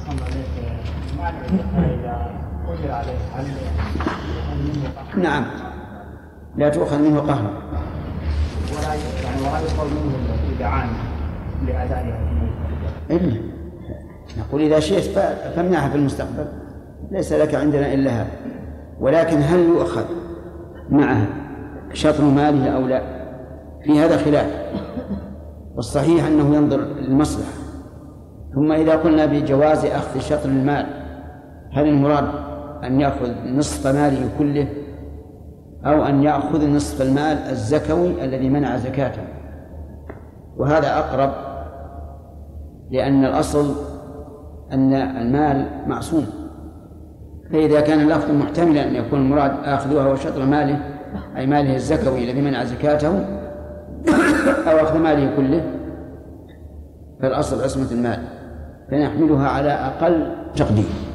نعم لا تؤخذ منه قهرا ولا يقول منه إذا عان لأدائها إلا نقول إذا شئت فامنعها في المستقبل، ليس لك عندنا إلا هذا. ولكن هل يؤخذ معه شطر ماله أو لا؟ في هذا خلاف، والصحيح أنه ينظر للمصلحة. ثم إذا قلنا بجواز أخذ شطر المال، هل المراد أن يأخذ نصف ماله كله أو أن يأخذ نصف المال الزكوي الذي منع زكاته؟ وهذا أقرب، لأن الأصل أن المال معصوم، فإذا كان اللفظ محتملا أن يكون المراد آخذها وشطر ماله أي ماله الزكوي الذي منع زكاته أو أخذ ماله كله، فالأصل عصمة المال، فنحملها على أقل تقدير.